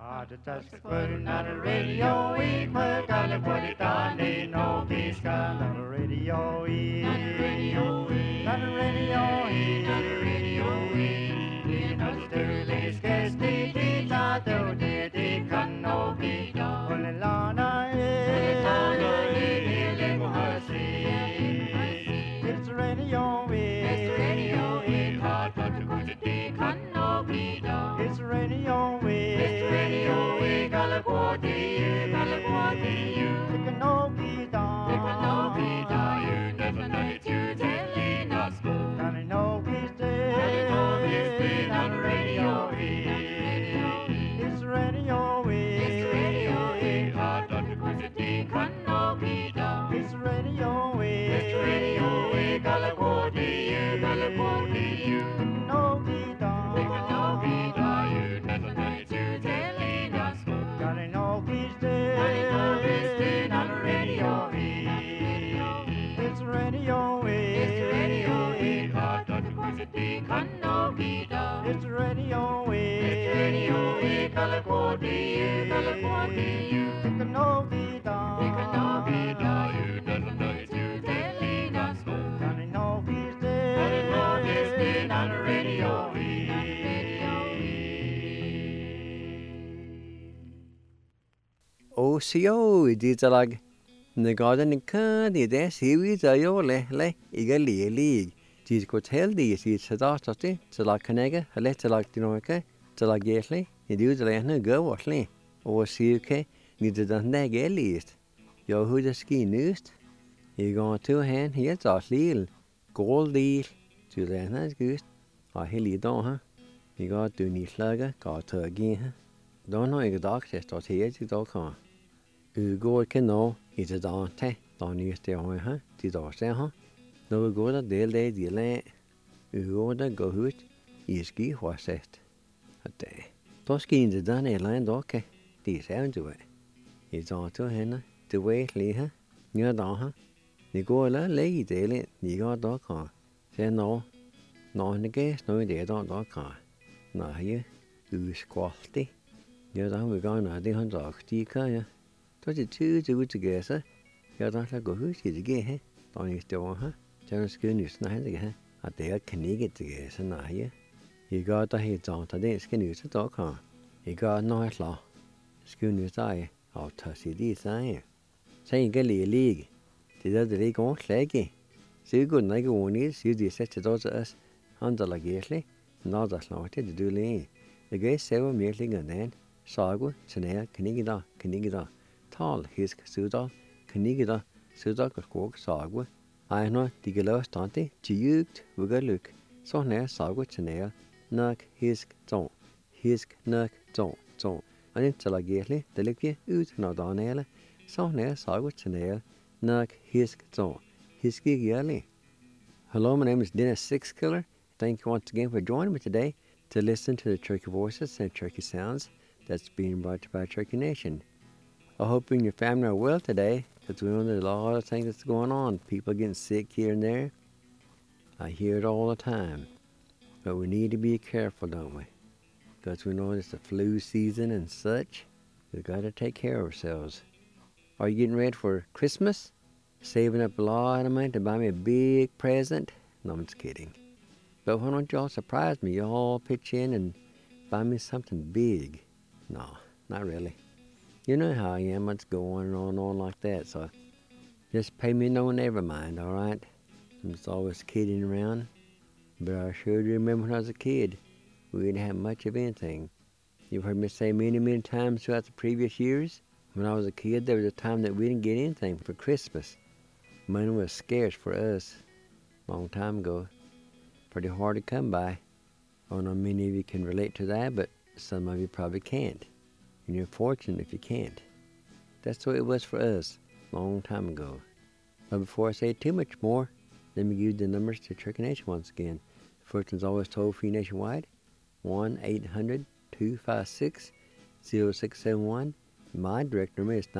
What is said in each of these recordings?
Just putting on the radio, we put on the put it on, ain't no peace come on the radio, on the radio, on the radio, on the radio, we know the Sturley's guest, they thought they can no be done. Well, Lana, it's the radio, it's the radio, it's hard but the good they can no be done. It's the radio, it's the radio, we California, they can no be done. They can no be done. You never know it, you telling us good. And I know he's dead, on the radio, it's the radio, it's the radio, hard but the good they can no be done. It's the radio, it's the radio, California, no be done. They can no be done. You never know it, you telling us good. And I know he's dead, on the radio, it's the radio, it's the radio, hard but the good they can no be done. It's the radio, California, they can no be done. They can no be done. You never know it, you telling us good. And I know he's dead, on the radio. OCO ditalag nagadan kan ide siwi zayo le iga lig tis hotel di si sadastati tala kanega le tala tinoke tala gesli idu zalena go wasli OCK ni de dan nege list yo hu de ski nust I går to han helt aslil gold deal to the has gust a heli don ha I går du ni slaga går to again ha don't know I got access to here to do kan går kan nå I det dante don ni ste ha ti do se ha no går da del de le går da go hut I ski hoset at då ski in the dan airline doke de sound to it I don't to han the way li ha nhớ đó ha ni går la lấy det ni går đó kan se nå nó cái nói để đó kan na hier squalty nhớ đó vi går na det han dag de kan ja då det tu ut det så ja då la gå hus det ge ha då ni står ha så skal ni snakke det ha at det kan ikke det så na hier I går der helt så det skal ni så då kan I går nå så skal ni sige og tage sig det sige så ikke lige det der det går slæge så går den ikke ordentligt så det sætter det også os andre lagerlig når der slår det du lige det gør selv mere længere sago snære kan ikke der tal hisk sydal kan ikke der sydal skog sago ej nå de kan lave stande tygt vugalyk så nær sago snære nok hisk nok så og det så lagerlig det ligger ud når der er så nær sago snære nok hisk yearly. Hello, my name is Dennis Sixkiller. Thank you once again for joining me today to listen to the Cherokee Voices and Cherokee Sounds that's being brought to you by Cherokee Nation. I hope you and your family are well today, because we know there's a lot of things that's going on. People getting sick here and there. I hear it all the time. But we need to be careful, don't we? Because we know it's the flu season and such. We've got to take care of ourselves. Are you getting ready for Christmas? Saving up a lot of money to buy me a big present? No, I'm just kidding. But why don't y'all surprise me? Y'all pitch in and buy me something big. No, not really. You know how I am. It's going on like that. So just pay me no never mind, all right? I'm just always kidding around. But I sure do remember when I was a kid, we didn't have much of anything. You've heard me say many times throughout the previous years, when I was a kid, there was a time that we didn't get anything for Christmas. Money was scarce for us a long time ago. Pretty hard to come by. I don't know many of you can relate to that, but some of you probably can't. And you're fortunate if you can't. That's the way it was for us a long time ago. But before I say too much more, let me give you the numbers to Cherokee Nation once again. The first one's always toll-free nationwide, 1-800-256-0671. My direct number is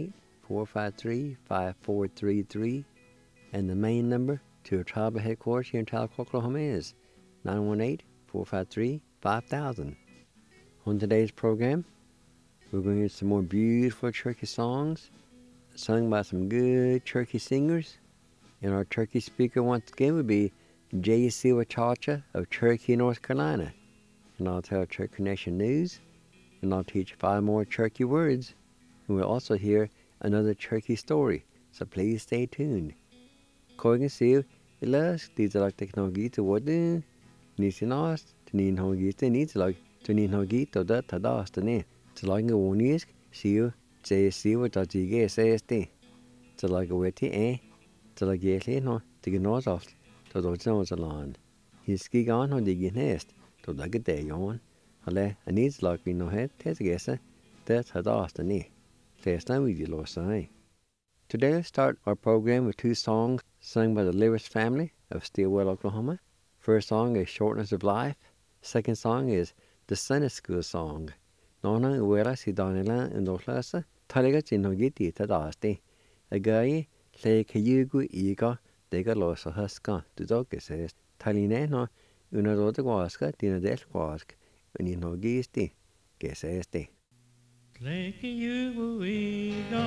918-453-5433. And the main number to our tribal headquarters here in Tahlequah, Oklahoma is 918-453-5000. On today's program, We're going to hear some more beautiful Cherokee songs sung by some good Cherokee singers. And our Cherokee speaker once again would be J.C. Wachacha of Cherokee, North Carolina. And I'll tell Cherokee Nation news, and I'll teach 5 more Cherokee words. And we'll also hear another Cherokee story, so please stay tuned. Corgan Siv, Ilas, Dizalak Technology to Wadin, Nisinas, Tanin Hogita, Nizalak, Tanin Hogito, that Tadas, the name. Talang a Wonisk, Siu, J.C. Wachachi, SASD. Talag a wetty, eh? Talag Yetli, no, to get north off, to the Jones along. He's ski on on the nest, to the day on. Ale, a needs like we no head, Tess guesser, that's Tadas, the knee. Last time we did lost sign. Today let's start our program with 2 songs sung by the Lewis family of Stillwell, Oklahoma. First song is Shortness of Life. Second song is the Sunday School Song. Nona uwera si Donela and Oklasa, Taliga Chinogiti Tadasti. A guy, Lay Kayugu Ega, Dega Losa Huska, the dog says, Talineno, una roda guasca, Dina del Guask, when you know gisti, guess esti. Lake Yuguiga,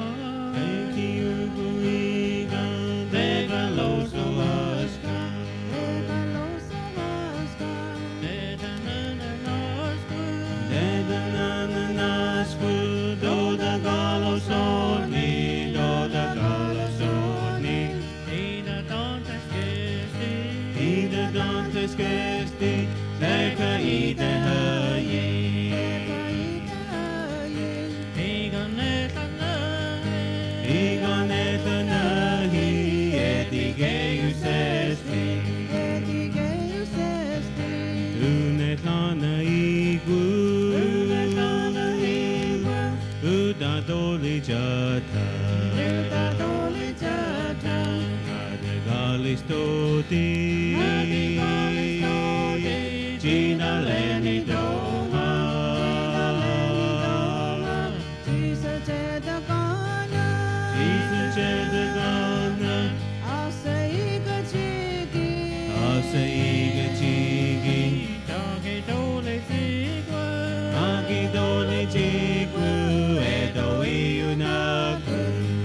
Dega Losa Huska, Dega Nana Nasku, Doda Galosoni, Doda Galosoni, Ida Dantes Gesti, Leka Ida Haye. Doli Jata, Galistoti, Gina Lenny Doma, Jesus Jedagana, I'll say Gachigi, Doggy Doli Jigwa, Edo Yunaku,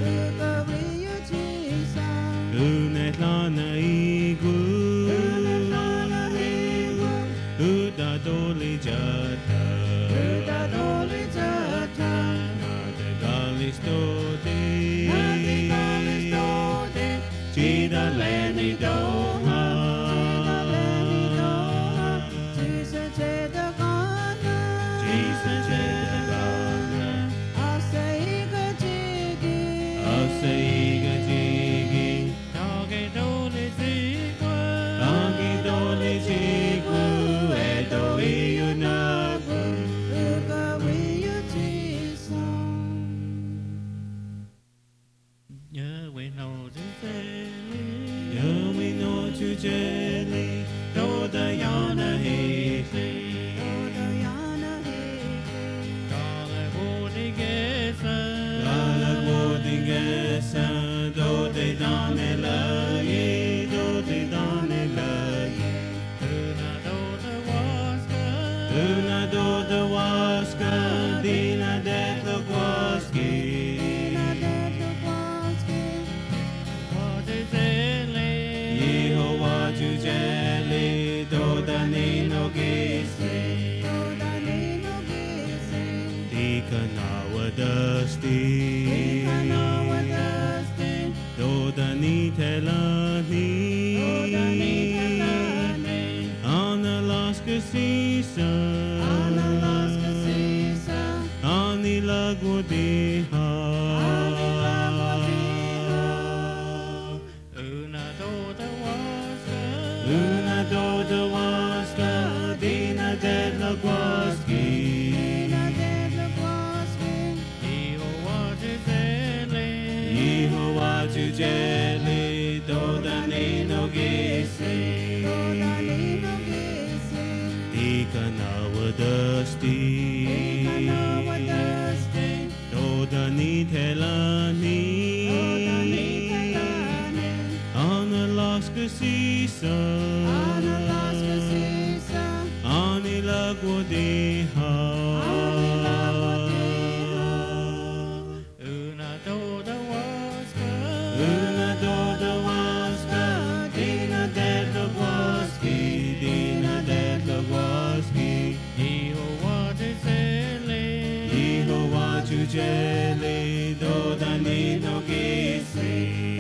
Unetlana Igu, Uda Doli Jata, Nade Galistoti, Gina Lenny Doma, Jesus Jedagana, I'll say Gachigi, Doggy Doli Jigwa, Edo Yunaku, we know to jelly, Doda Yana Hesi, Gala Wodigesa, Dode Donela, Una Doda Waska, Dina Detla Waski, Yehovah Jujeli, Doda Nino Gisi, Dikanawa Dusty, Doda Nitelani, on Alaska Season, on the Lagwadiha, Una Doda Waska, Dina Dedla Gwaski, Yehovah Jujeli, Doda Nino Gisi, Dikanawa Dusty, Doda Nitelani, on Alaska Season, on Ilagwadiha, Ujele do danino gisi.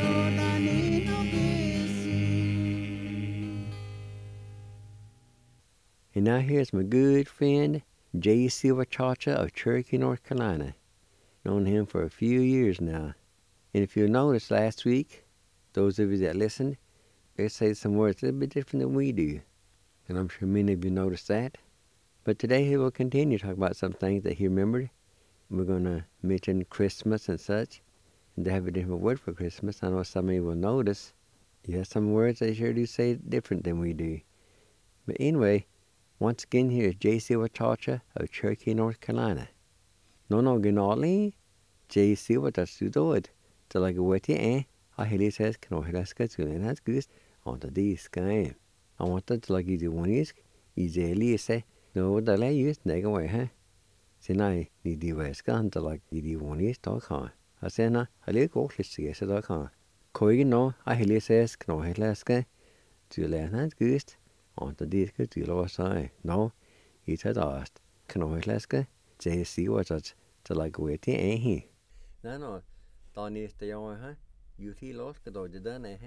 And now here's my good friend, J. Silva Chacha of Cherokee, North Carolina. Known him for a few years now. And if you noticed last week, those of you that listened, they say some words a little bit different than we do. And I'm sure many of you noticed that. But today he will continue to talk about some things that he remembered. We're going to mention Christmas and such. And they have a different word for Christmas. I know some of you will notice. You have some words they sure do say different than we do. But anyway, once again, here is J. Silva Chacha of Cherokee, North Carolina. No, gnarly. J. Silva Chacha till I go with you, I hear it says, can I hear that good? And that's good. On the disc, I want to like you do one is, easily say, no, the lay use, neg away, huh? Say, I need the west gun to like you do one is, dog, huh? I say, no, I live go, let's see, so dog, huh? Coy, no, I hear it says, can I hear that guy? To learn that good. On the disc, to lower side. No, it had asked, can I hear that guy? J. Silva Chacha till I go with you, he? No. Tao is the young, huh? You feel lost, because I done it,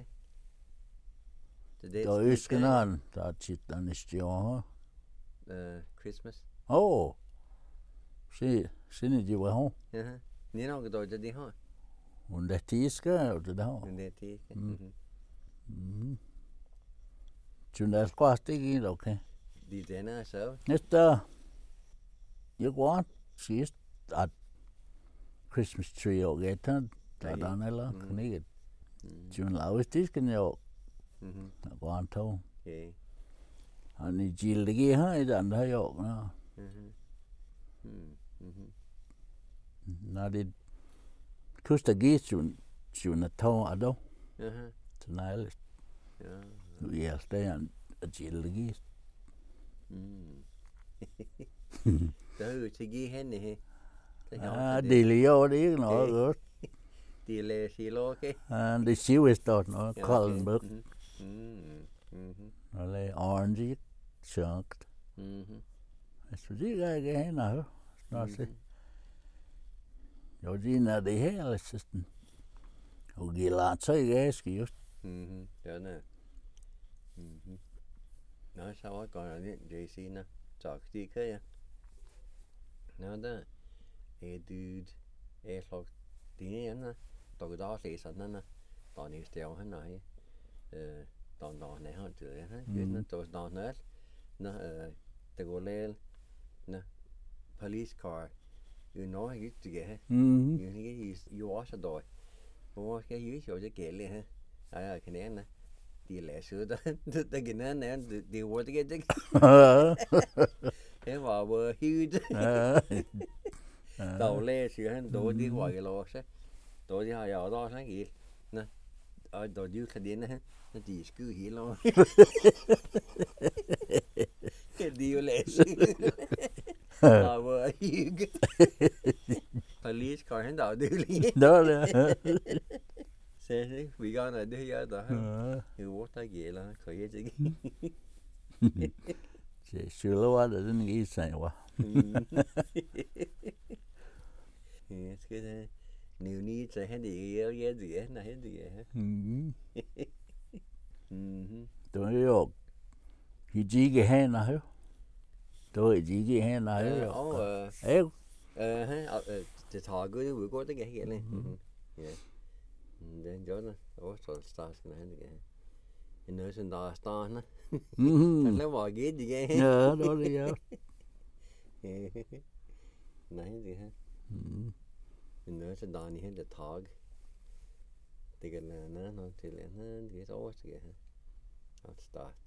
Da Øskenan, da chittan istio. Christmas. Oh. Sinne de var hon. Ni know because I did, huh? Und der Tiska oder da. Und der Tiska. Tjuna squasti okay. Die dena so. Næste. Jeg går sidst at Christmas tree og gætten. Der dan eller kniget. Tjuna lavistisken jo. Jeg går an to. Okay. Han I gildige her I den der jo. Når det koster gæsten tjuna to ado. Tonight. Ja. Vi er stadig at gildige. Der er jo til give hende her. Det er jo det ikke noget godt. Det er læsigt, okay? Det siger jeg stort noget. Kolden bøk. Og det er orange. Sjukt. Så det er ikke hende her. Snart se. Jo, det er det her, eller sådan. Og gilder så ikke jeg skal just. Ja, nej. Nå, så var det godt, at JC, nå. Tak, det kan jeg. Nå, der er dude. Jeg slår dine hjemme. Der går der læser den, nå. Der er næste år, han er. Der er nær til det, nå. Der er nær. Nå, der går læl. Nå, police car. You know, I used to get her. You also do it. Hvor skal jeg jo ikke gælde her? Jeg kan ane. De læser ud der kan ane det var det ikke. Det var huge. Der læser han då de var jo også. Då de har jeg også ikke. Nå. Og då de kan det her. Når de skyder hele over. De jo læser. Der var huge. Police car hen der det lige. Det. Se, vi går ned det her der. Det var der gælder, kan jeg ikke. Se, skulle var det den ikke sagde var. Ja, skal det. Nu lige så han det er jo det, når han det er. Det er jo. Hijige hænder her. Det er hijige hænder her. Og det tager godt, vi går det ikke heller. Ja. Den gjør det. Også starten han det. En noget som der starten. Han laver ikke det. Ja, det var det ja. Nej, det her. En noget som der i hele tag. Det kan lade noget til en det er over til her. At start.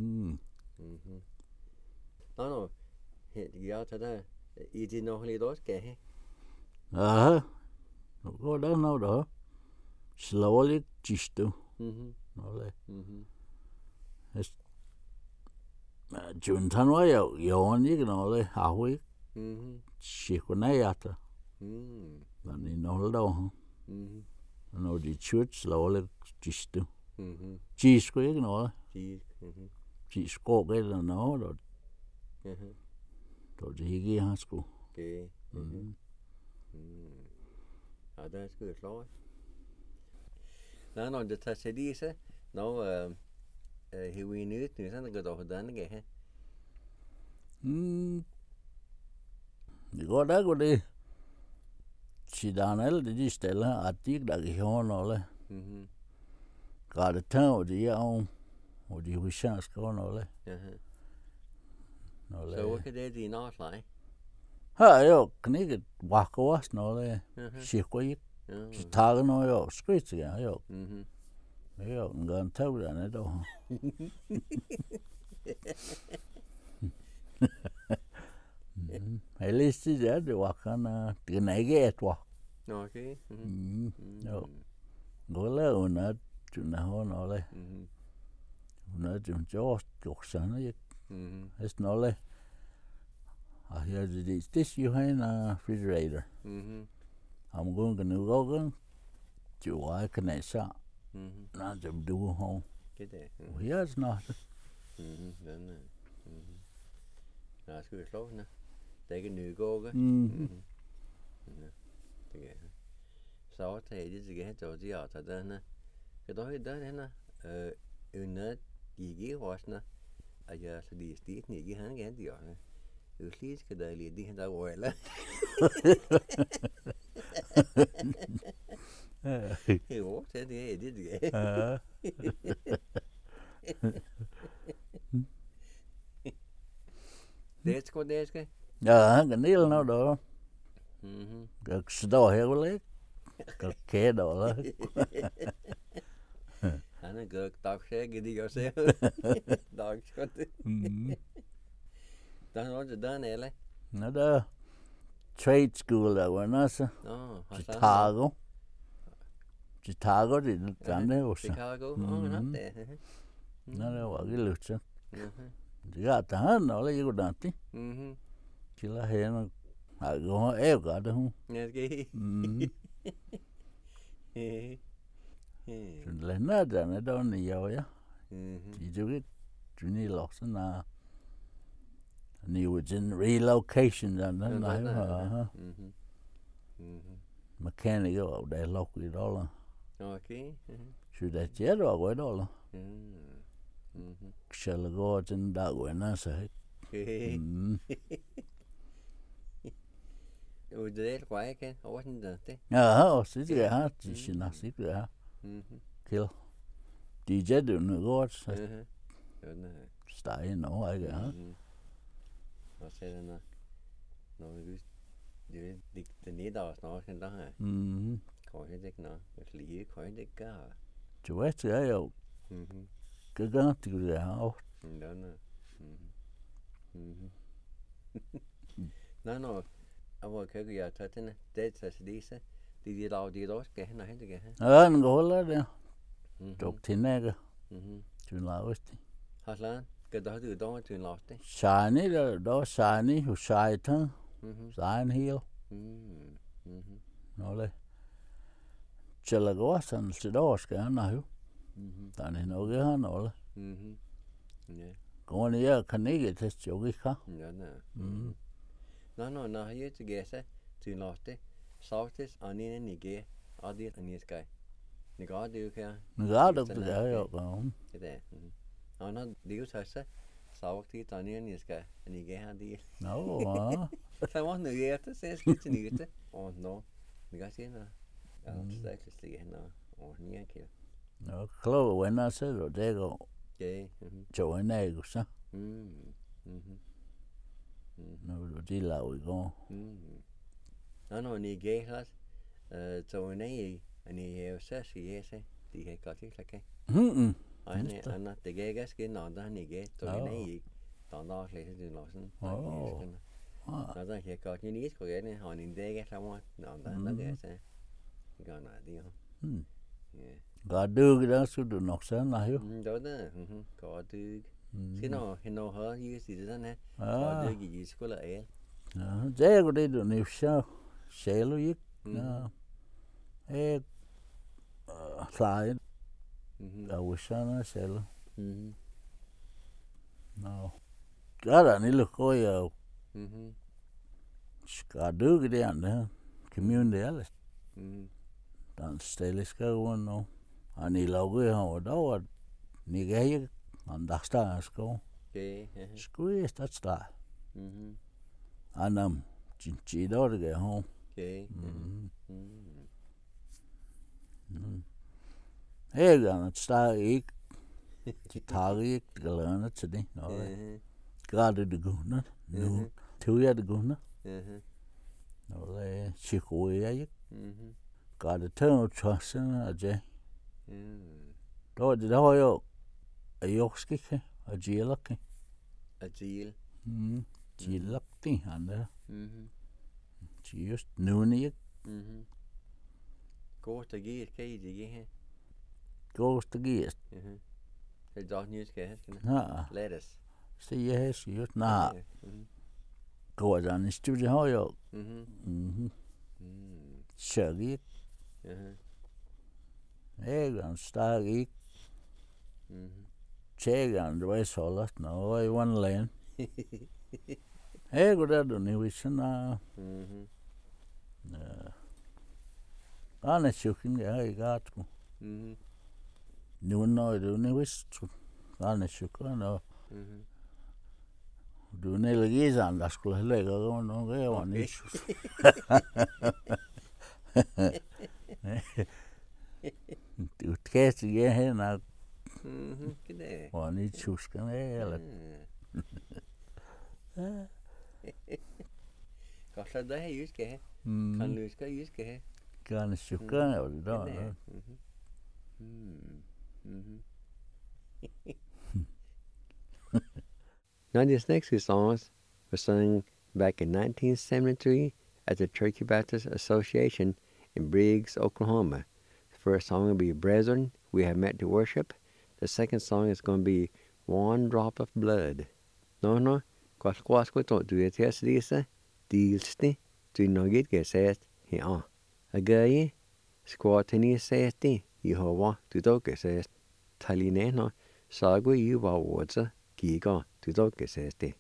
Nå. Ja, så der I det nok lidt også skal have. Ja. Nu går der noget der. Slowly gisto. Nå det. Juntan var jo han ikke noget har ikke. Chikunayata. Men I noget der. Når de church slowly gisto. Gisko ikke noget. Gisko eller noget der. Så det ikke han skulle. Okay. Ja, det skulle klart. När det tar sig disse, hur vi nu sen går då den ge. Det går där går det. Sidanel det stille at de der i hånden Græde tøv det er om og de husanske hånden Så hvad kan det din årsleje? Her jo knækket wakker også noget cirka ikke. Så tager noget jo skridt ja jo. Jo en gang tøv der ned dog. Jeg læste det var kan det er ikke et var. Okay. Jo. Gola una tuna honole. Una tun joksana ik. Es nole. Ah ja this you have a refrigerator. I'm going to go to I can say. Not to do home. Det der. Here's not. Den. Nej, skal vi slå den. Det er ikke nye gårde. Det kan så tager det til at tage de arter derne. Kan du høre den henne? Under de også at jeg så de stigen ikke han gerne de også. Du lige skal der lige de der roller. Jo, det er det. Det skal. Ja, han kan næle noget der. Kan stå her og lægge. Kan kæde og lægge. Han er godt dagskæg, det gør sig. Dagskæg. Der er noget der, eller? Nå, der trade school der var også. Chicago. Chicago, det er den der også. Chicago, det. Nå, det var ikke lyst til. Det er der han, eller ikke hvordan det. Killa henne. Jeg går her, gør det hun. Ja, det Så lænder den er der nye, ja. Det er jo ikke, du er også en new relocation, den er mechanic og der er lukket $. Okay. Så det er det også $. Skal gå til den dag, når så. Og det er godt, ikke? Og sådan det. Ja, og så det er det sin sit det kill. DJ du nu godt. Steg nu, ikke? Og så er der noget det det ned og snart den der her. Kan det ikke noget. Jeg lige kan det ikke gøre. Du ved det er jo. Kan godt det er også. Nej. Jeg var køkken, jeg tager den. Det er så det. De laver det også, skal han og hente det her. Ja, den går der der. Dog til nægge. Du laver det. Haslan, skal du have det dog til laver det? Shani der shani hos Satan. Sein heel. Nå det. Tjæller går sådan til år skal han have. Der er noget her nå det. Ja. Går ned og kan ikke teste jo ikke her. Ja, nej. Når jeg til gæse til laver det. Sautis anine nige adi aniskay. Nigar det jo kan. Nigar det er jo. Det er. Og når det jo tager sautis anine aniskay nige adi. Nå. Så var det jo efter så skal til nyte. Og nå. Nigar siger nå. Ja, det er slet ikke og nye kæld. Nå, klog venner så det går. Ja. Jo en af så. Nå, det laver i går. Når ni gæhlas, så en af ni er jo så siger sig, de har godt ikke lagt. Og det gæk er skin når der ni gæk, så en af der også læser det lossen. Når der har godt ni skal gerne have en dag sammen, når der gæk så. Det gør noget det jo. Godt dyk der skulle du nok så nej jo. Det godt dyk. Så når har I det sådan her. Godt dyk i skole af. Ja, det er jo det du nu så. Sjælo ikke. Ja. Klein. Der var sådan sjælo. Nå. Der er en lille køj jo. Skal du ikke det andet? community alles. Dan stelle skoven nu. Han I lager over der, ni gav han der står skov. Okay. Skulle det start. Han G der det home. Okay. Hey, dan start ikke. De tager ikke galerne til det. Gerade det gunner. Nu tog jeg det gunner. Nå det chikoe jeg ikke. Gerade tønder tørsen og det. Der har jeg jokskikke og jilakke. Agil. Jilakti han der. Just nu ikke. Godt at give et kage, det her. Godt at give. Det er nyt skal have. Ja. Lettuce. Så jeg just nej. Godt an I studie har jeg. Sjøgik. Jeg start ikke. Tjegan det var så lidt nå I one lane. Jeg går der du nu sådan Anna chukin jeg I got. Nu når du nu vidst. Anna chukin og du næller gizan der skulle lægge og nu det var nyt. Du kæste jeg hen og Kede. var nyt chuskan eller. Godt så der er skal have. Kan løs skal have. Kan chukan og det der. Now these next two songs were sung back in 1973 at the Turkey Baptist Association in Briggs, Oklahoma. The first song will be Brethren, We Have Met to Worship. The second song is going to be One Drop of Blood. No, quasquasco don't do it yes, Lisa. Dealsti, do not get said here. A guy, squatini says thee, Jehovah, to doke says, Talineno, sagui you words, Giga, to doke says thee.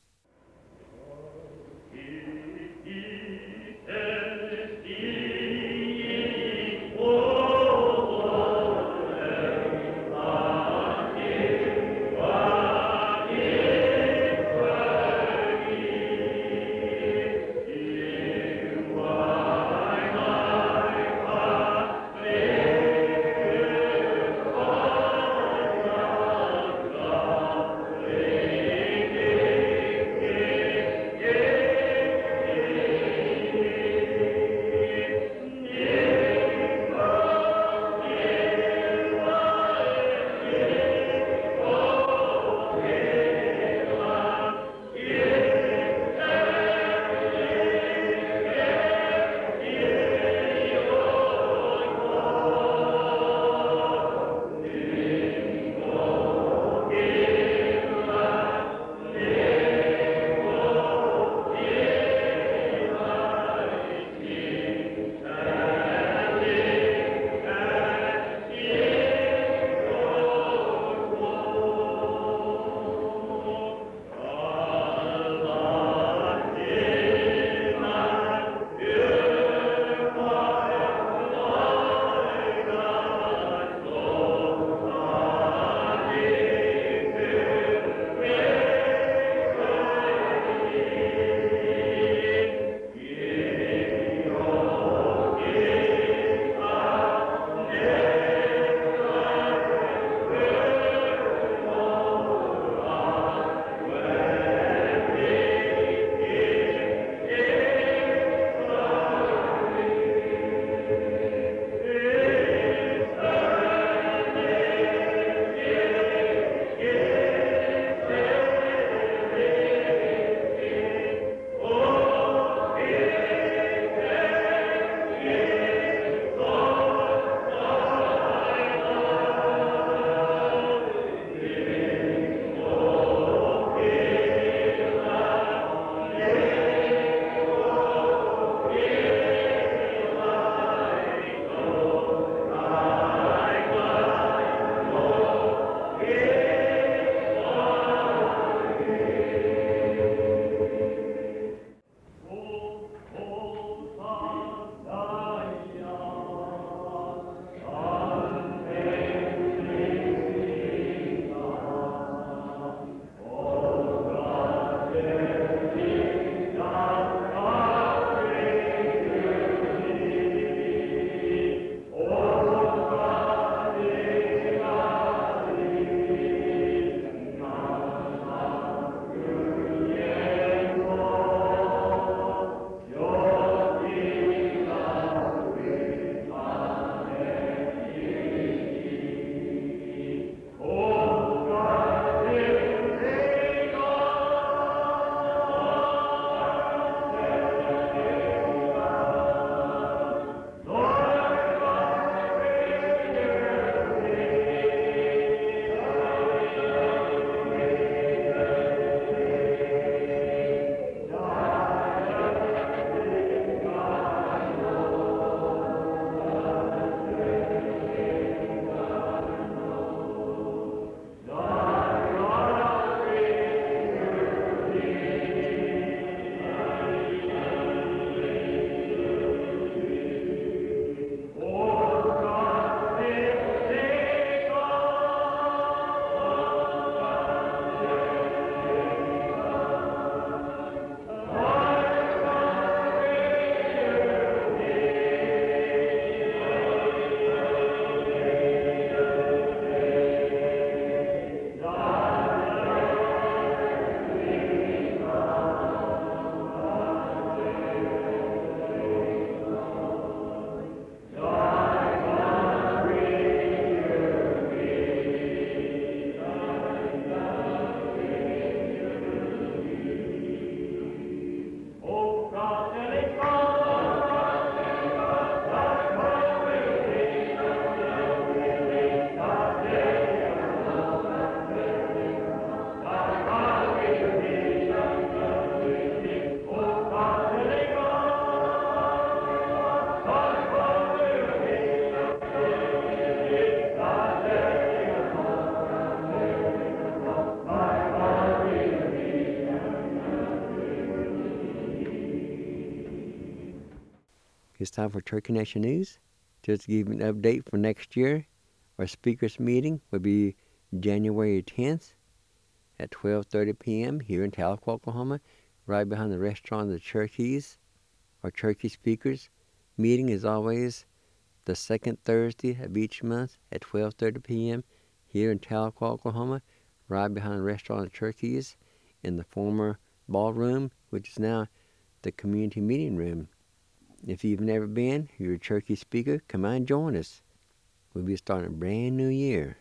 It's time for Turkey Nation News. Just to give you an update for next year, our speakers meeting will be January 10th at 12:30 p.m. here in Tahlequah, Oklahoma, right behind the restaurant of the Cherokee. Our Cherokee speakers meeting is always the second Thursday of each month at 12:30 p.m. here in Tahlequah, Oklahoma, right behind the restaurant of the Cherokee in the former ballroom, which is now the community meeting room. If you've never been, you're a Cherokee speaker, come on and join us. We'll be starting a brand new year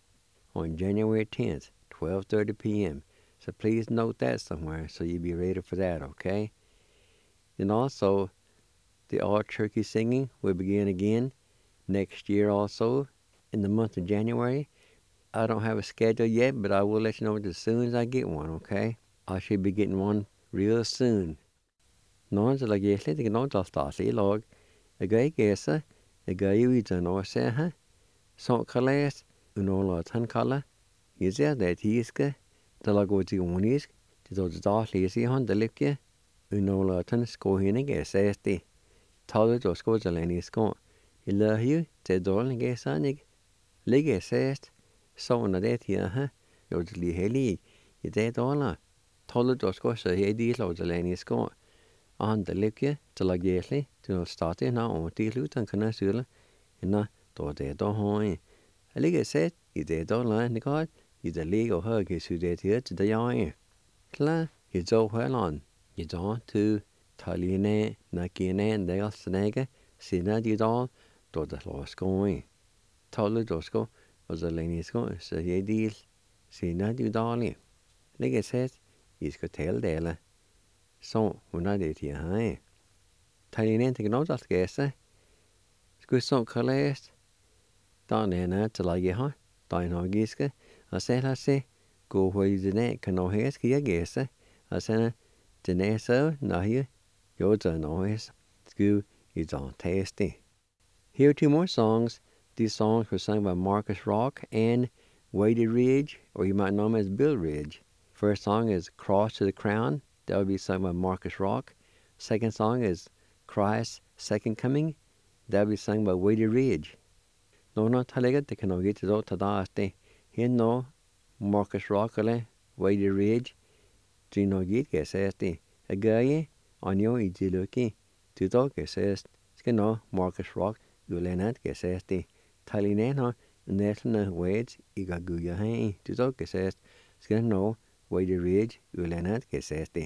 on January 10th, 12:30 p.m. So please note that somewhere so you'll be ready for that, okay? Then also, the All Cherokee Singing will begin again next year also in the month of January. I don't have a schedule yet, but I will let you know as soon as I get one, okay? I should be getting one real soon. Nó là ghé thì nó cho tỏ sĩ log. Gai gesa, gai uy dần ở xe ha. Sọ khalas, uno la tan khala. Yzia da tiska, da la go ti unis, ti do da lesi han da lekje. Uno la tan sko hine gesa esti. Talu do sko zaleni sko. Illa hiu, te dol gesa nig. Ligge sest, så na det hier ha. Jo li heli. I det dola. Talu do sko så hedi lo zaleni sko. Han da lekje til la gesli til starte na on ti lutan kana sula. Na do det do hoi. Ligge set I det dola ni god. I da lig og hug is det her til da jeg. Klar, I zo helan. I da tu taline na kine da snage. Sina di dal do da lo skoi. Talu do sko og zaleni sko så jeg deal. Sina di dali. Ligge set I skal tale dele. Så hun er det her her. Taline til noget at gæse. Skulle så kalest. Dan er til at jeg har. Dan har giske. Og selv har se. Gå hvor I den kan nå her skal jeg gæse. Og sen den er så nej. Jo der nå her. Skulle I don't taste. Here are two more songs. These songs were sung by Marcus Rock and Wadey Ridge, or you might know him as Bill Ridge. First song is Cross to the Crown. That would be sung by Marcus Rock. Second song is Christ's Second Coming. That would be sung by Wadey Ridge. No, not talaga te kano get to tadaste. Here no Marcus Rock ale Wadey Ridge. Gino get gesesti. A guy on your idiluki. To dog gesest. Skino Marcus Rock. Ulenat gesesti. Talinena netna wage igaguya hai. To dog gesest. Skino Wadey Ridge, Ulenat gesesti.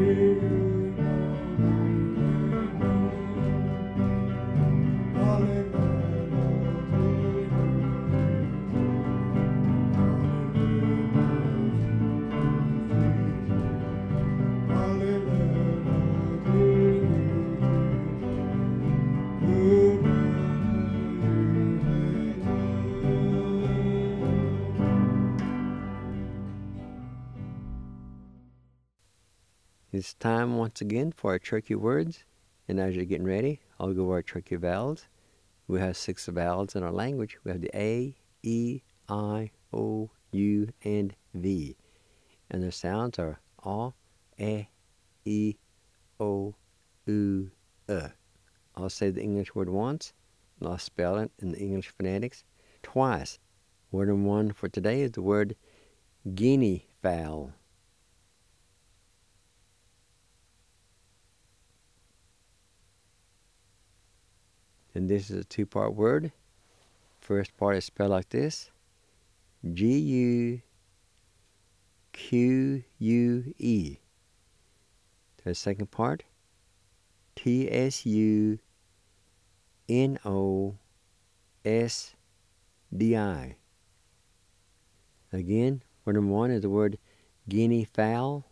It's time once again for our tricky words, and as you're getting ready, I'll go over our tricky vowels. We have 6 vowels in our language. We have the A, E, I, O, U, and V. And their sounds are A, E, O, U, I'll say the English word once, and I'll spell it in the English phonetics twice. Word number 1 for today is the word guinea fowl. And this is a 2-part word. First part is spelled like this: Guque. The second part, Tsusnosdi. Again, word number 1 is the word guinea fowl.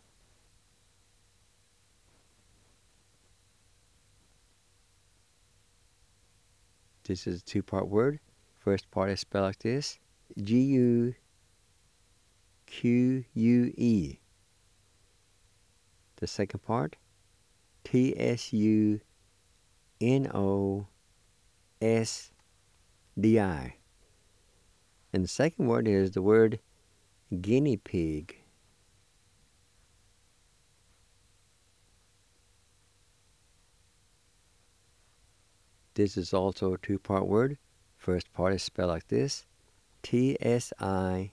This is a 2-part word. First part is spelled like this: Guque. The second part, Tsusnosdi. And the second word is the word guinea pig. This is also a 2-part word. First part is spelled like this: Tsusde.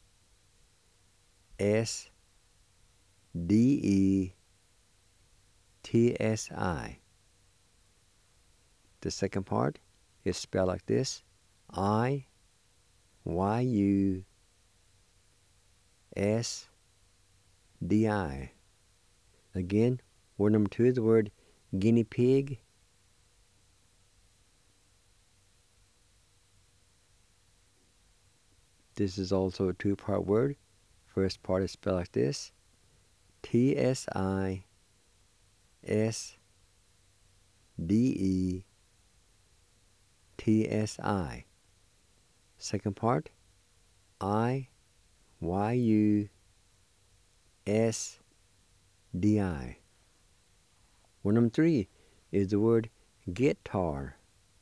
Tsi. The second part is spelled like this: Iyousdi. Again, word number 2 is the word guinea pig. This is also a 2-part word. First part is spelled like this: Tsusde. Tsi. Second part, Iyousdi. Word number 3 is the word guitar.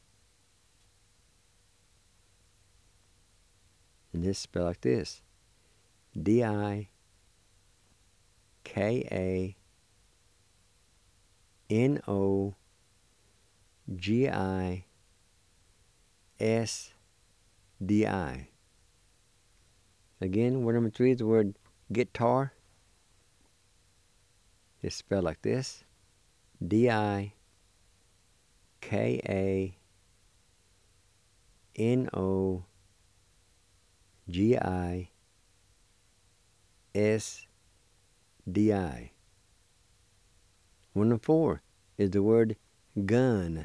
And this is spelled like this: Dikanogi. Again, word number 3 is the word guitar. It's spelled like this: Dikanogi. Word number 4 is the word gun.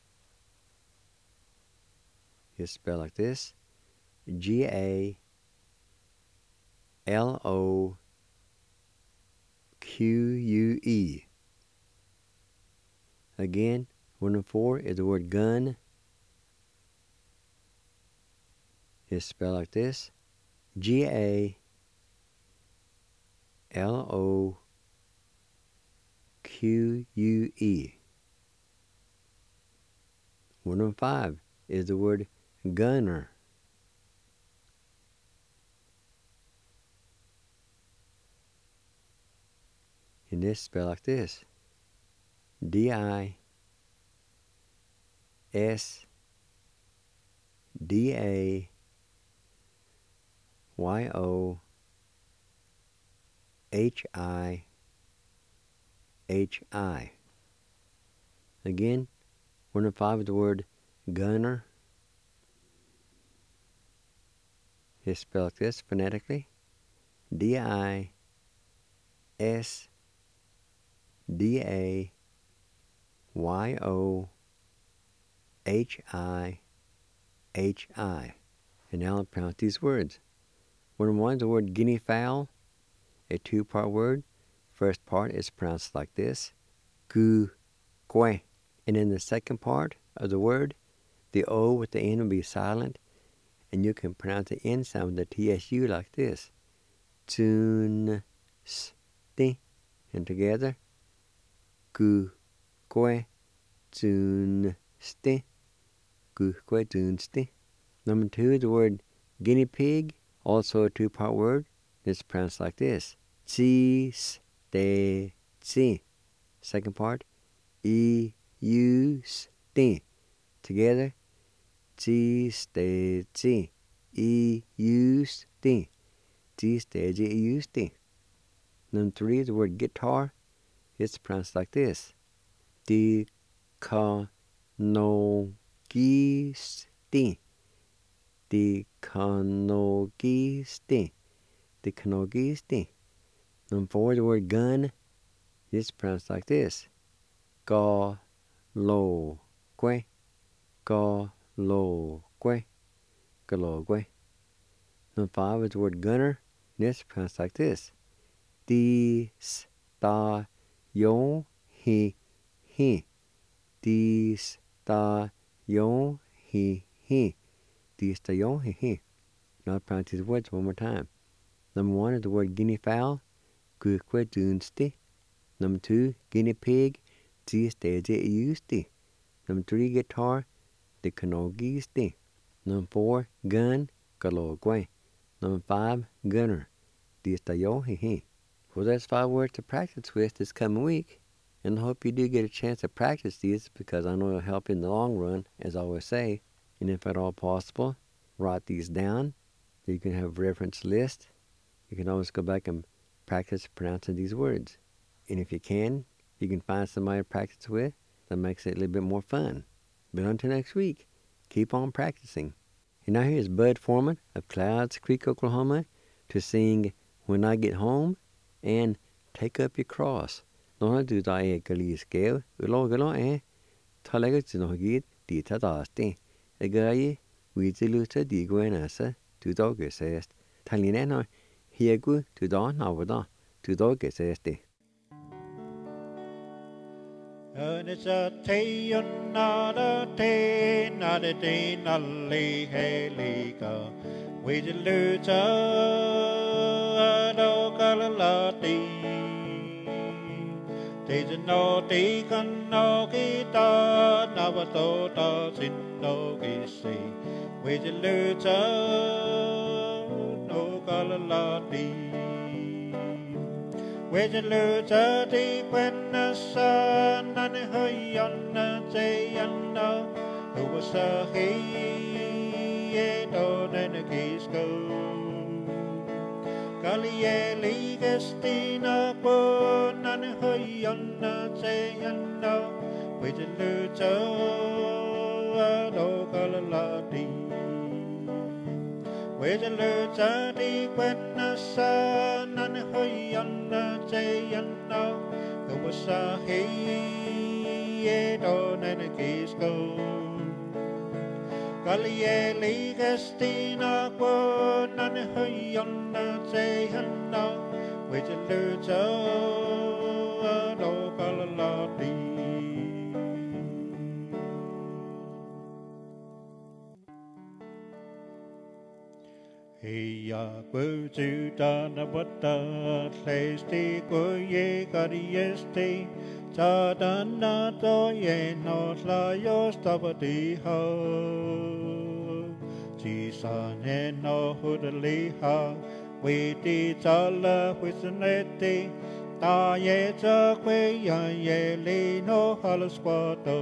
It's spelled like this: Galloque. Again, word number 4 is the word gun. It's spelled like this: Galloque. Word number 5 is the word gunner. And this is spelled like this: Disda. Yohi. Again, word number 5 is the word gunner. It's spelled like this phonetically: Disda. D-A-Y-O-H-I-H-I. And now I'll pronounce these words. When one is the word guinea fowl, a two-part word. First part is pronounced like this, gu, kwe. And in the second part of the word, the O with the N will be silent, and you can pronounce the N sound with the TSU like this, tun, sti. And together, gu, kwe, tun, sti, gu, kwe, tun, sti. Number 2, the word guinea pig, also a two-part word. It's pronounced like this, chi, ste, chi. Second part, e, u, sti. Together, chi, ste, chi, e, u, sti, chi, ste, chi, e, u, sti. Number 3, the word guitar, it's pronounced like this, di, ka, no, gi, sti. Di, ka, no, gi, sti. Di, ka, no, gi, sti. Number 4, the word gun, it's pronounced like this, ga, lo, kwe, ga, lo, kwe, ga, lo, kwe. Number 5 is the word gunner, and it's pronounced like this, di, sta, yo, hi, hi. Di, sta, yo, hi, hi. Di, sta, yo, hi, hi. Now I'll pronounce these words one more time. Number 1 is the word guinea fowl, gu, kwe, dun, sti. Number 2, guinea pig, chi, ste, chi, e, u, sti. Number 3, guitar, di, ka, no, gi, sti. Number 4, gun, ga, lo, kwe. Number 5, gunner, di, sta, yo, hi, hi. Well, that's 5 words to practice with this coming week. And I hope you do get a chance to practice these, because I know it'll help in the long run, as I always say. And if at all possible, write these down. You can have a reference list. You can always go back and practice pronouncing these words. And if you can find somebody to practice with. That makes it a little bit more fun. But until next week, keep on practicing. And now here's Bud Foreman of Clouds Creek, Oklahoma, to sing When I Get Home and Take Up Your Cross. Nó du da galis scale, ulo talaga tinogid di tadasti. Agayi, we diluta di guenasa, to dogesest. Talineno, hiegu to da navada, to dogesesti. And it's a tay and not a tay, not a day, not a lay, helica. We dilute a dogalati. There's no deacon, no guitar, no daughter, sin no gissy. We dilute no galalati. We dilute a deep when the sun and the high on the day and who was a he, don't and a geese go. Galieli Gestina Bon and Hoyana Sayana with the Luto no Galalati with the Lutati when the sun and Hoyana Sayana who was a he don't and a geese go. Galieli Gestina Bon and Hoyana Sayana with the Luto no Galalati. Heya Guju Dana Bata Slasti Guye Gadieste Tadana Doye no Slayo Stabati Ho Jisane no Hudaliha Witi Tala Wisaneti Taye Takwe Yeli no Halasquato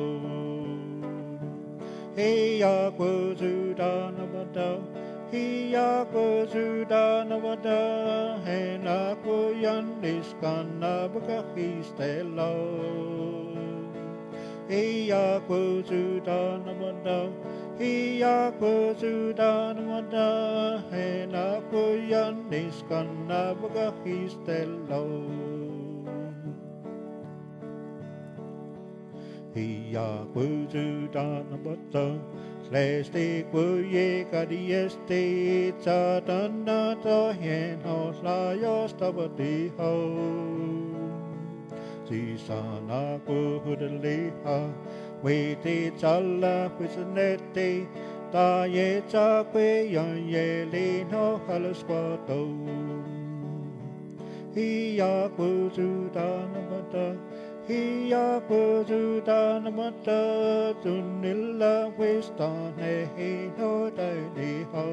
Heya Guju Dana Bata Hiya Guzudana Vada, Hena Kuyandiscana Bakahistelo. Hiya Guzudana Vada, Hiya Guzudana Vada, Hena Kuyandiscana Bakahistelo. Hiya kuzu dana bata, sleste kuye kadi este dana to hen ho la yostabati ho. Si sana kuhudaliha, wete chala pisanete, ta ye cha kwe yan ye le no halasquato. Hiya kuzu dana bata, hiya kuzu dana bata, tunilla westane he no dai ho.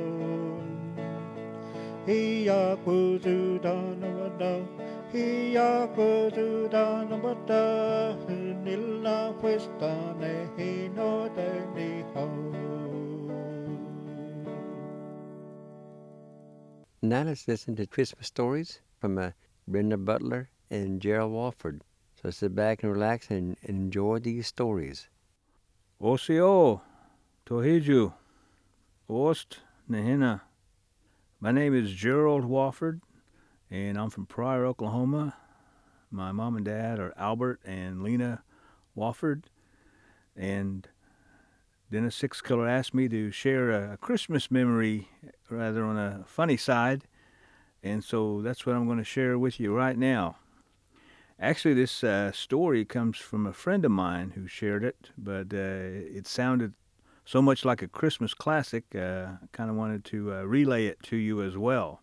Hiya kuzu dana bata, hiya kuzu dana bata, tunilla westane he no dai ho. Now let's listen to Christmas stories from Brenda Butler and Gerald Wofford. So sit back and relax and enjoy these stories. Osio, Tohiju, Ost, Nehina. My name is Gerald Wofford, and I'm from Pryor, Oklahoma. My mom and dad are Albert and Lena Wofford. And Dennis Sixkiller asked me to share a Christmas memory, rather on a funny side. And so that's what I'm going to share with you right now. Actually, this story comes from a friend of mine who shared it, but it sounded so much like a Christmas classic, I kind of wanted to relay it to you as well.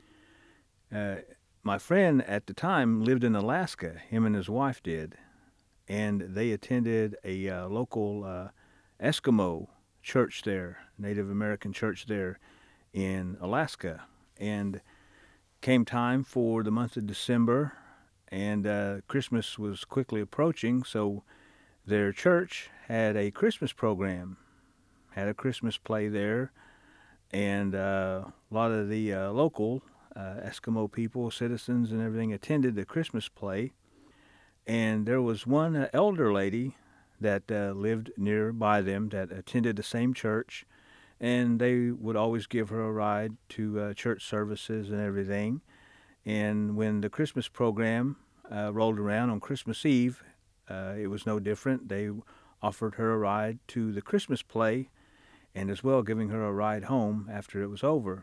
My friend at the time lived in Alaska, him and his wife did, and they attended a local Eskimo church there, Native American church there in Alaska. And came time for the month of December, and Christmas was quickly approaching, so their church had a Christmas program, had a Christmas play there, and a lot of the local Eskimo people, citizens and everything attended the Christmas play. And there was one elder lady that lived nearby them that attended the same church, and they would always give her a ride to church services and everything. And when the Christmas program rolled around on Christmas Eve, it was no different. They offered her a ride to the Christmas play, and as well giving her a ride home after it was over.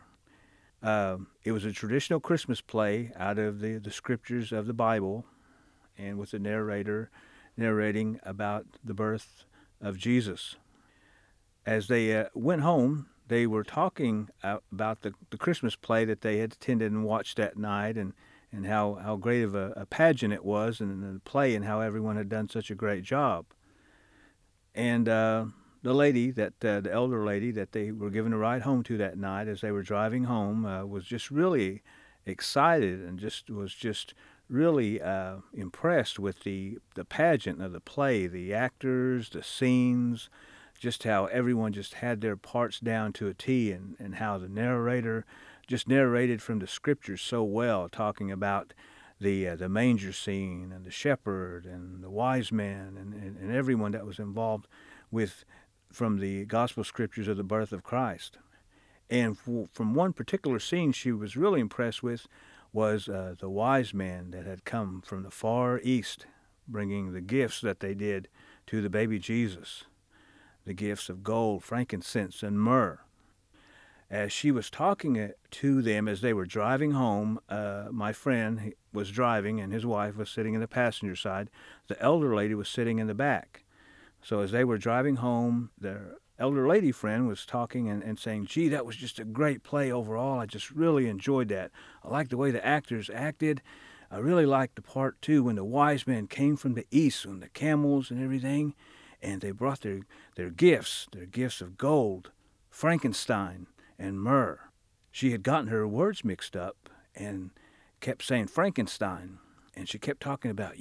It was a traditional Christmas play out of the scriptures of the Bible, and with the narrator narrating about the birth of Jesus. As they went home, they were talking about the Christmas play that they had attended and watched that night, and how great of a pageant it was, and the play, and how everyone had done such a great job. And the lady, the elder lady that they were given a ride home to that night as they were driving home, was just really excited and was just really impressed with the pageant of the play, the actors, the scenes, just how everyone just had their parts down to a T, and how the narrator just narrated from the scriptures so well, talking about the manger scene and the shepherd and the wise men and everyone that was involved from the gospel scriptures of the birth of Christ. And from one particular scene she was really impressed with was the wise men that had come from the far east, bringing the gifts that they did to the baby Jesus, the gifts of gold, frankincense, and myrrh. As she was talking to them as they were driving home, my friend was driving and his wife was sitting in the passenger side. The elder lady was sitting in the back. So as they were driving home, their elder lady friend was talking and saying, "Gee, that was just a great play overall. I just really enjoyed that. I liked the way the actors acted. I really liked the part, too, when the wise men came from the east on the camels and everything, and they brought their gifts of gold, frankincense, and myrrh." She had gotten her words mixed up and kept saying Frankenstein, and she kept talking about,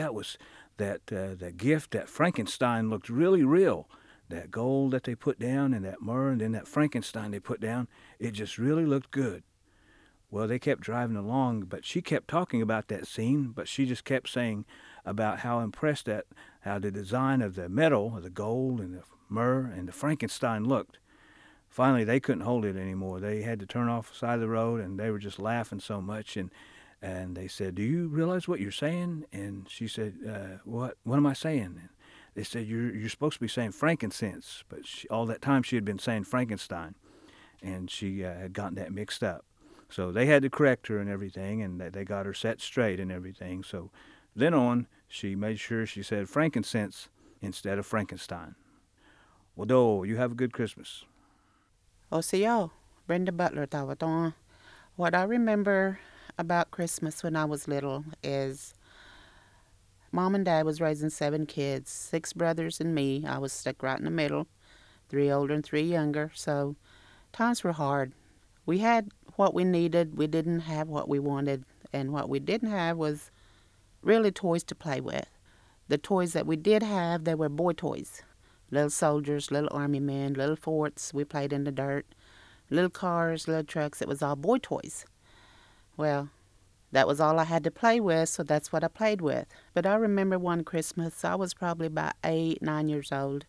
that gift, that Frankenstein looked really real. That gold that they put down and that myrrh and then that Frankenstein they put down, it just really looked good. Well, they kept driving along, but she kept talking about that scene, but she just kept saying about how impressed how the design of the metal, of the gold and the myrrh and the Frankenstein looked. Finally, they couldn't hold it anymore. They had to turn off the side of the road, and they were just laughing so much. And they said, "Do you realize what you're saying?" And she said, "What am I saying?" they said, you're supposed to be saying frankincense. But all that time she had been saying Frankenstein, and she had gotten that mixed up. So they had to correct her and everything, and they got her set straight and everything. So then on, she made sure she said frankincense instead of Frankenstein. Well, Dole, you have a good Christmas. Oh, see y'all. Brenda Butler tawaton. What I remember about Christmas when I was little is Mom and Dad was raising 7 kids, 6 brothers and me. I was stuck right in the middle, 3 older and 3 younger, so times were hard. We had what we needed. We didn't have what we wanted, and what we didn't have was really toys to play with. The toys that we did have, they were boy toys. Little soldiers, little army men, little forts. We played in the dirt. Little cars, little trucks. It was all boy toys. Well, that was all I had to play with, so that's what I played with. But I remember one Christmas, I was probably about 8, 9 years old.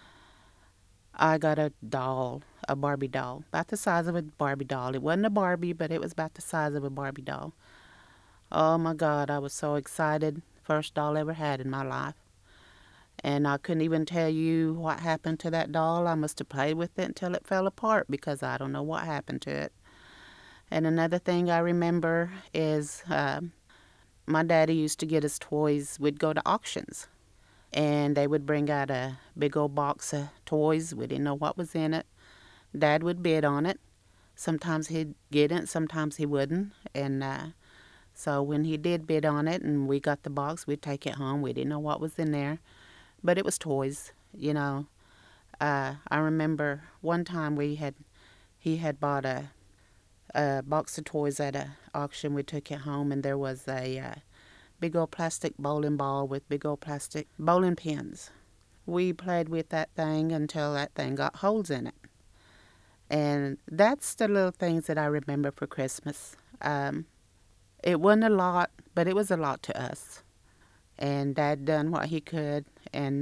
I got a doll, a Barbie doll, about the size of a Barbie doll. It wasn't a Barbie, but it was about the size of a Barbie doll. Oh my God, I was so excited. First doll I ever had in my life. And I couldn't even tell you what happened to that doll. I must have played with it until it fell apart because I don't know what happened to it. And another thing I remember is my daddy used to get us toys. We'd go to auctions, and they would bring out a big old box of toys. We didn't know what was in it. Dad would bid on it. Sometimes he'd get it, sometimes he wouldn't. And so when he did bid on it and we got the box, we'd take it home. We didn't know what was in there, but it was toys, you know. I remember one time he had bought a box of toys at an auction. We took it home, and there was a big old plastic bowling ball with big old plastic bowling pins. We played with that thing until that thing got holes in it. And that's the little things that I remember for Christmas. It wasn't a lot, but it was a lot to us. And Dad done what he could. And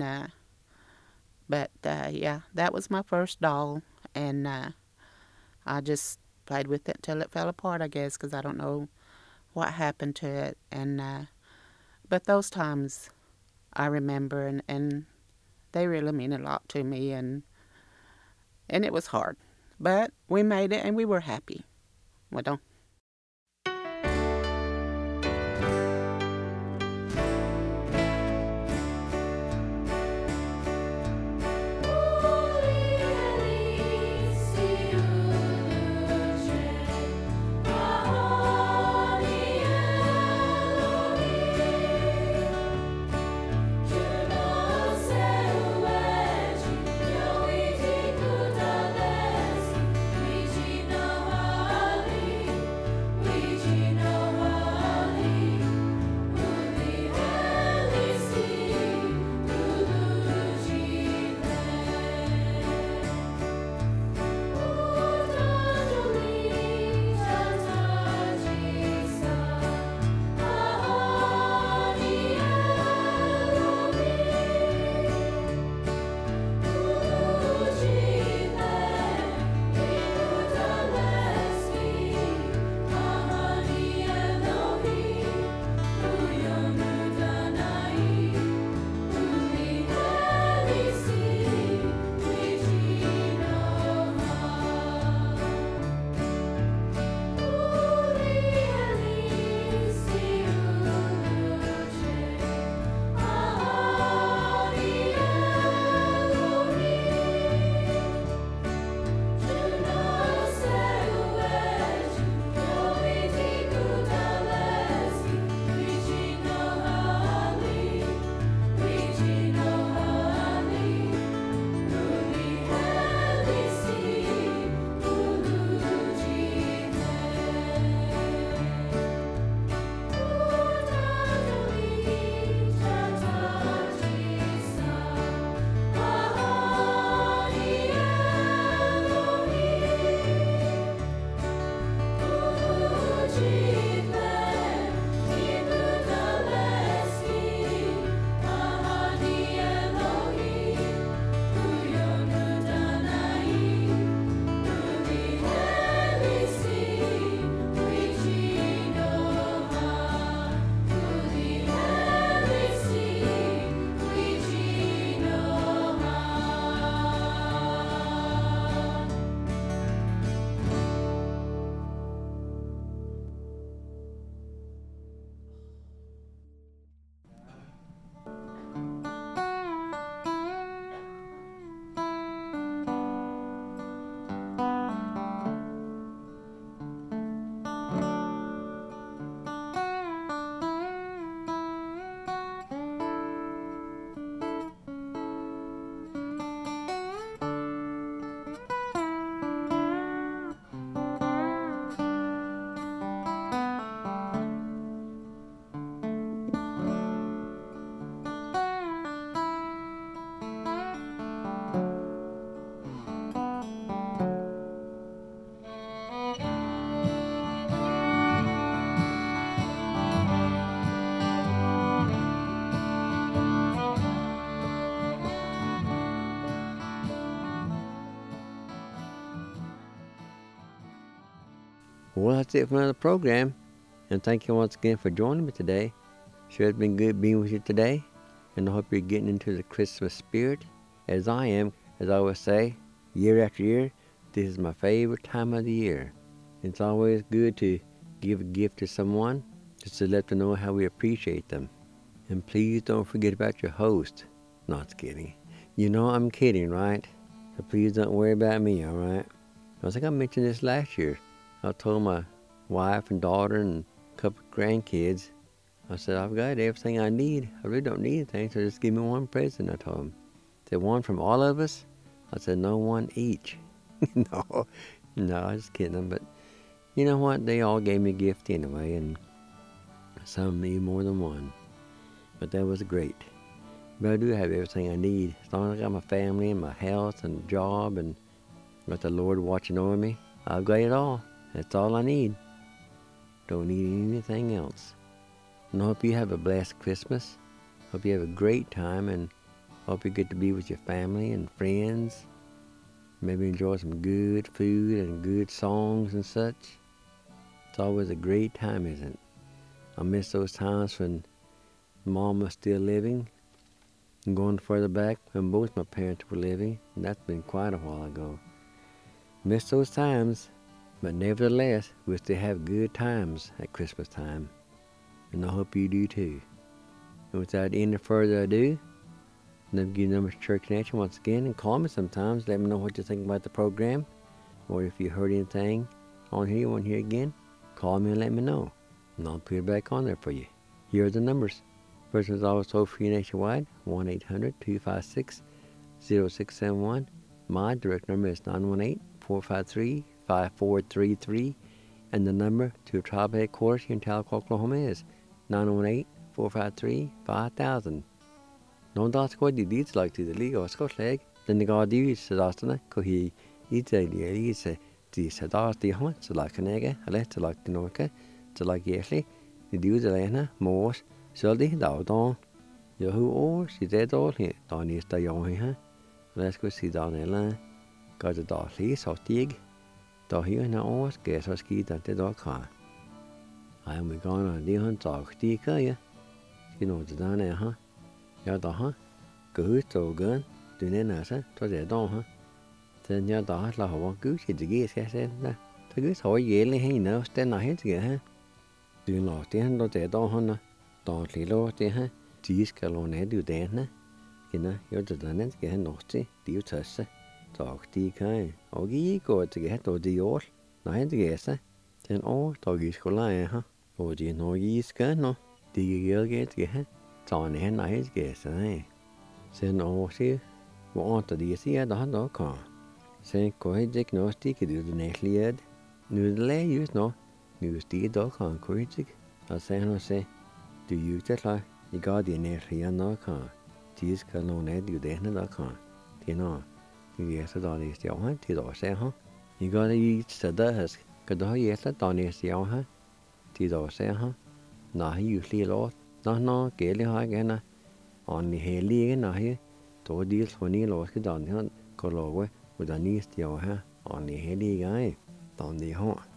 yeah, that was my first doll. And I just played with it till it fell apart, I guess, because I don't know what happened to it. And but those times I remember, and they really mean a lot to me. And it was hard, but we made it, and we were happy. Well, Well, that's it for another program. And thank you once again for joining me today. Sure, it's been good being with you today. And I hope you're getting into the Christmas spirit, as I am. As I always say, year after year, this is my favorite time of the year. It's always good to give a gift to someone, just to let them know how we appreciate them. And please don't forget about your host. Not kidding. You know I'm kidding, right? So please don't worry about me, all right? I think I mentioned this last year. I told my wife and daughter and a couple of grandkids, I said, I've got everything I need. I really don't need anything, so just give me one present, I told them. They said, one from all of us? I said, no, one each. No, I was kidding them, but you know what? They all gave me a gift anyway, and some even more than one. But that was great. But I do have everything I need. As long as I got my family and my health and job and got the Lord watching over me, I've got it all. That's all I need. Don't need anything else. And I hope you have a blessed Christmas. Hope you have a great time, and hope you get to be with your family and friends. Maybe enjoy some good food and good songs and such. It's always a great time, isn't it? I miss those times when Mom was still living, and going further back when both my parents were living, and that's been quite a while ago. Miss those times, but nevertheless, we still have good times at Christmas time, and I hope you do too. And without any further ado, let me give you numbers to Church Connection once again, and call me sometimes. Let me know what you think about the program, or if you heard anything on here you want to hear again, call me and let me know, and I'll put it back on there for you. Here are the numbers. First is always toll free nationwide, 1-800-256-0671. My direct number is 918-453-5433. And the number to tribal headquarters here in Tahlequah, Oklahoma is 918-453-5000. Någon dag ska det dit slag till det ligger och ska slägg. Den går dit så dastarna ko hi itse de sadas de har så lag kanege eller så lag de noka så lag yesli de lena mos så de daudon. Jo hu år si det dårlig da ni sta jo her. Lad os gå se der eller gør det dårligt så stig. Da her en år skal så skide det der kar. Ej men går det han tog de kan ja. Skal nå det der her. Ja da ha. Gud så gan. Du nena så det der ha. Sen ja da la ho Gud si det skal se da. Det Gud så jæle hende og den er helt ja ha. Du nå det han det der han da lille det ha. De skal låne det der. Kina jo det der skal han nå til. Det jo tøsse. Tog de kan. Og I går til at det de år. Nej det er så. Den år tog I skulle ha. Og de når I skal nå. De gør det ha. Tårn hen nej det så. Sen år se. Hvor det siger der han der kan. Sen går det ikke nå stikke det næstlied. Nu det læge just nå. Nu stiger der kan kritik. Og sen han se. Du jo det klar. I går det næstlied nå kan. De skal låne det der kan. Det nå. Det så der det jo han det der så ha. I går det så der has. Kan der jo så der det jo ha. Det der så ha. Nej jo lige lort. Nå gælde har igen. Og ni hellige nej. Då det så ni lort skal der han kan love. Og der ni jo ha. Og ni hellige nej. Der ni har.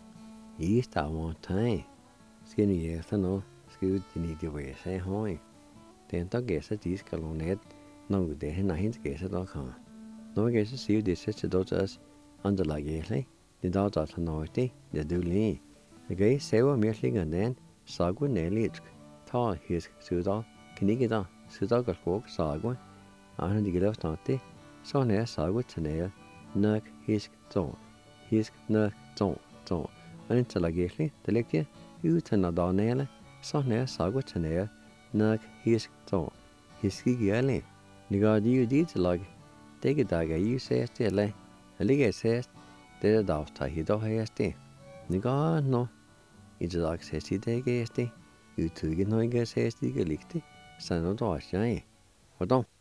I står tag. Skal ni så nå. Skal ni det være så ha. Den der gæster de skal låne når det hen hen gæster der kan. Når gæster siger det sætter dog os underlag det der der noget det du lige. Det ser mere ligger den sagde nærligt. Ta hisk sydal kan ikke der sydal går skog sagde. Han de gælder snart det. Så nær sagde til nær nok hisk så. Hisk nok så. Og den til lag det ligger uden at der næle. Så nær sagde til nær nok hisk så. Hisk ikke alle. Det går de jo dit lag. Det ikke der jo ses det eller ligger ses det der tager hit og her det. Det går nå. I det der ses det ikke det. Utyget når ikke ses det ikke ligge. Så nu der er jeg. Hvordan?